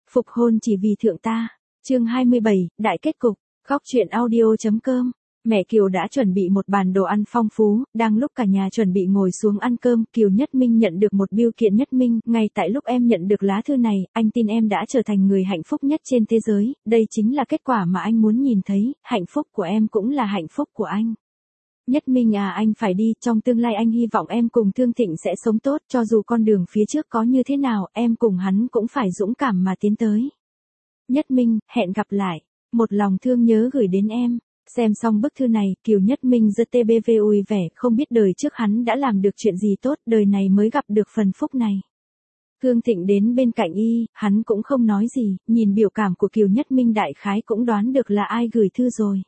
Phục hôn chỉ vì thượng ta. Chương 27, đại kết cục. Góc truyện audio.com. Mẹ Kiều đã chuẩn bị một bàn đồ ăn phong phú, đang lúc cả nhà chuẩn bị ngồi xuống ăn cơm, Kiều Nhất Minh nhận được một bưu kiện. Nhất Minh, ngay tại lúc em nhận được lá thư này, anh tin em đã trở thành người hạnh phúc nhất trên thế giới, đây chính là kết quả mà anh muốn nhìn thấy, hạnh phúc của em cũng là hạnh phúc của anh. Nhất Minh à, anh phải đi, trong tương lai anh hy vọng em cùng Thương Thịnh sẽ sống tốt, cho dù con đường phía trước có như thế nào, em cùng hắn cũng phải dũng cảm mà tiến tới. Nhất Minh, hẹn gặp lại. Một lòng thương nhớ gửi đến em. Xem xong bức thư này, Kiều Nhất Minh rất vui vẻ, không biết đời trước hắn đã làm được chuyện gì tốt, đời này mới gặp được phần phúc này. Thương Thịnh đến bên cạnh y, hắn cũng không nói gì, nhìn biểu cảm của Kiều Nhất Minh đại khái cũng đoán được là ai gửi thư rồi.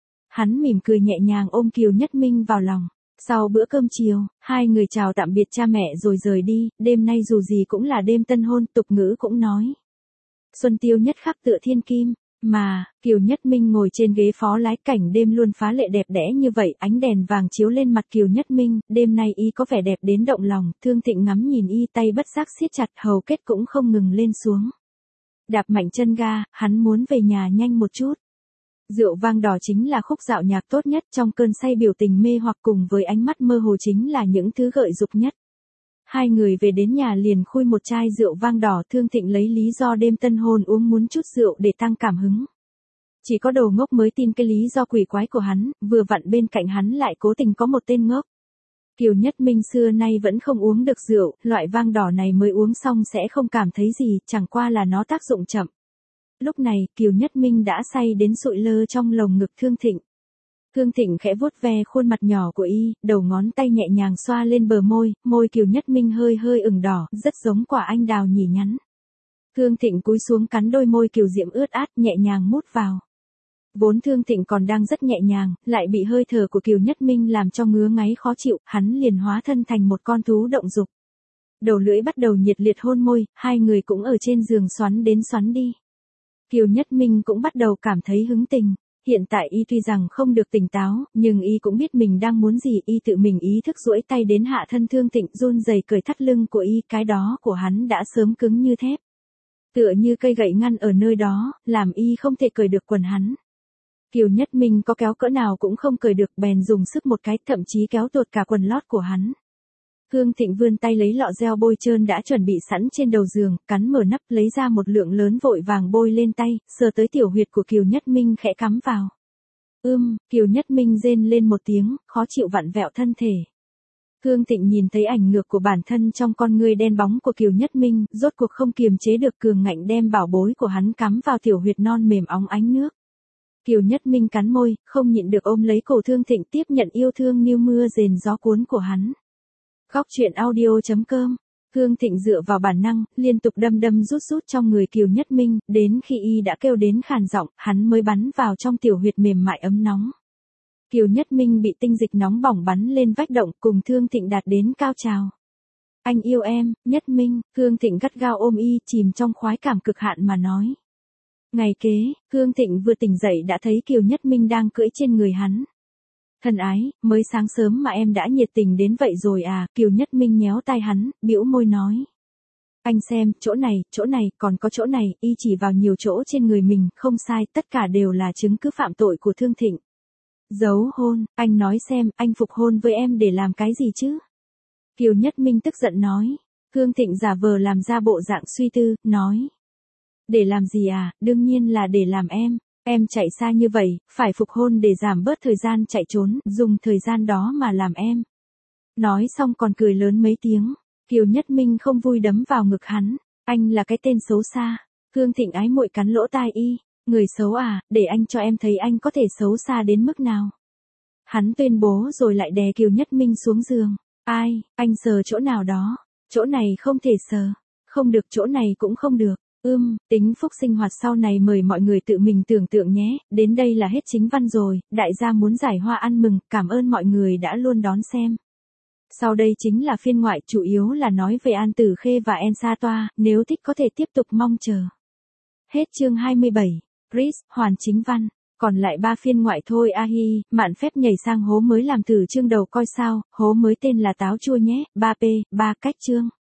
Hắn mỉm cười nhẹ nhàng ôm Kiều Nhất Minh vào lòng. Sau bữa cơm chiều, hai người chào tạm biệt cha mẹ rồi rời đi, đêm nay dù gì cũng là đêm tân hôn, tục ngữ cũng nói. Xuân tiêu nhất khắc tựa thiên kim, mà, Kiều Nhất Minh ngồi trên ghế phó lái, cảnh đêm luôn phá lệ đẹp đẽ như vậy, ánh đèn vàng chiếu lên mặt Kiều Nhất Minh, đêm nay y có vẻ đẹp đến động lòng, Thương Thịnh ngắm nhìn y, tay bất giác siết chặt, hầu kết cũng không ngừng lên xuống. Đạp mạnh chân ga, hắn muốn về nhà nhanh một chút. Rượu vang đỏ chính là khúc dạo nhạc tốt nhất, trong cơn say biểu tình mê hoặc cùng với ánh mắt mơ hồ chính là những thứ gợi dục nhất. Hai người về đến nhà liền khui một chai rượu vang đỏ, Thương Thịnh lấy lý do đêm tân hôn uống muốn chút rượu để tăng cảm hứng. Chỉ có đồ ngốc mới tin cái lý do quỷ quái của hắn, vừa vặn bên cạnh hắn lại cố tình có một tên ngốc. Kiều Nhất Minh xưa nay vẫn không uống được rượu, loại vang đỏ này mới uống xong sẽ không cảm thấy gì, chẳng qua là nó tác dụng chậm. Lúc này, Kiều Nhất Minh đã say đến sụi lơ trong lồng ngực Thương Thịnh. Thương Thịnh khẽ vuốt ve khuôn mặt nhỏ của y, đầu ngón tay nhẹ nhàng xoa lên bờ môi, môi Kiều Nhất Minh hơi hơi ửng đỏ, rất giống quả anh đào nhỉ nhắn. Thương Thịnh cúi xuống cắn đôi môi kiều diễm ướt át, nhẹ nhàng mút vào. Vốn Thương Thịnh còn đang rất nhẹ nhàng, lại bị hơi thở của Kiều Nhất Minh làm cho ngứa ngáy khó chịu, hắn liền hóa thân thành một con thú động dục. Đầu lưỡi bắt đầu nhiệt liệt hôn môi, hai người cũng ở trên giường xoắn đến xoắn đi. Kiều Nhất Minh cũng bắt đầu cảm thấy hứng tình. Hiện tại y tuy rằng không được tỉnh táo, nhưng y cũng biết mình đang muốn gì, y tự mình ý thức duỗi tay đến hạ thân Thương Thịnh, run rẩy cởi thắt lưng của y, cái đó của hắn đã sớm cứng như thép. Tựa như cây gậy ngăn ở nơi đó, làm y không thể cởi được quần hắn. Kiều Nhất Minh có kéo cỡ nào cũng không cởi được, bèn dùng sức một cái, thậm chí kéo tuột cả quần lót của hắn. Thương Thịnh vươn tay lấy lọ gel bôi trơn đã chuẩn bị sẵn trên đầu giường, cắn mở nắp lấy ra một lượng lớn vội vàng bôi lên tay, sờ tới tiểu huyệt của Kiều Nhất Minh khẽ cắm vào. Kiều Nhất Minh rên lên một tiếng, khó chịu vặn vẹo thân thể. Thương Thịnh nhìn thấy ảnh ngược của bản thân trong con ngươi đen bóng của Kiều Nhất Minh, rốt cuộc không kiềm chế được cường ngạnh đem bảo bối của hắn cắm vào tiểu huyệt non mềm óng ánh nước. Kiều Nhất Minh cắn môi, không nhịn được ôm lấy cổ Thương Thịnh tiếp nhận yêu thương như mưa rền gió cuốn của hắn. Góc truyện audio.com. Thương Thịnh dựa vào bản năng, liên tục đâm đâm rút rút trong người Kiều Nhất Minh, đến khi y đã kêu đến khàn giọng, hắn mới bắn vào trong tiểu huyệt mềm mại ấm nóng. Kiều Nhất Minh bị tinh dịch nóng bỏng bắn lên vách động, cùng Thương Thịnh đạt đến cao trào. Anh yêu em, Nhất Minh. Thương Thịnh gắt gao ôm y, chìm trong khoái cảm cực hạn mà nói. Ngày kế, Thương Thịnh vừa tỉnh dậy đã thấy Kiều Nhất Minh đang cưỡi trên người hắn. Thân ái, mới sáng sớm mà em đã nhiệt tình đến vậy rồi à, Kiều Nhất Minh nhéo tai hắn, bĩu môi nói. Anh xem, chỗ này, còn có chỗ này, y chỉ vào nhiều chỗ trên người mình, không sai, tất cả đều là chứng cứ phạm tội của Thương Thịnh. Giấu hôn, anh nói xem, anh phục hôn với em để làm cái gì chứ? Kiều Nhất Minh tức giận nói. Thương Thịnh giả vờ làm ra bộ dạng suy tư, nói. Để làm gì à, đương nhiên là để làm em. Em chạy xa như vậy, phải phục hôn để giảm bớt thời gian chạy trốn, dùng thời gian đó mà làm em. Nói xong còn cười lớn mấy tiếng. Kiều Nhất Minh không vui đấm vào ngực hắn. Anh là cái tên xấu xa. Thương Thịnh ái muội cắn lỗ tai y. Người xấu à, để anh cho em thấy anh có thể xấu xa đến mức nào. Hắn tuyên bố rồi lại đè Kiều Nhất Minh xuống giường. Ai, anh sờ chỗ nào đó. Chỗ này không thể sờ. Không được, chỗ này cũng không được. Tính phúc sinh hoạt sau này mời mọi người tự mình tưởng tượng nhé, đến đây là hết chính văn rồi, đại gia muốn giải hoa ăn mừng, cảm ơn mọi người đã luôn đón xem. Sau đây chính là phiên ngoại, chủ yếu là nói về An Tử Khê và En Sa Toa, nếu thích có thể tiếp tục mong chờ. Hết chương 27, Chris, hoàn chính văn, còn lại 3 phiên ngoại thôi hi, mạn phép nhảy sang hố mới làm thử chương đầu coi sao, hố mới tên là táo chua nhé, 3P, 3 cách chương.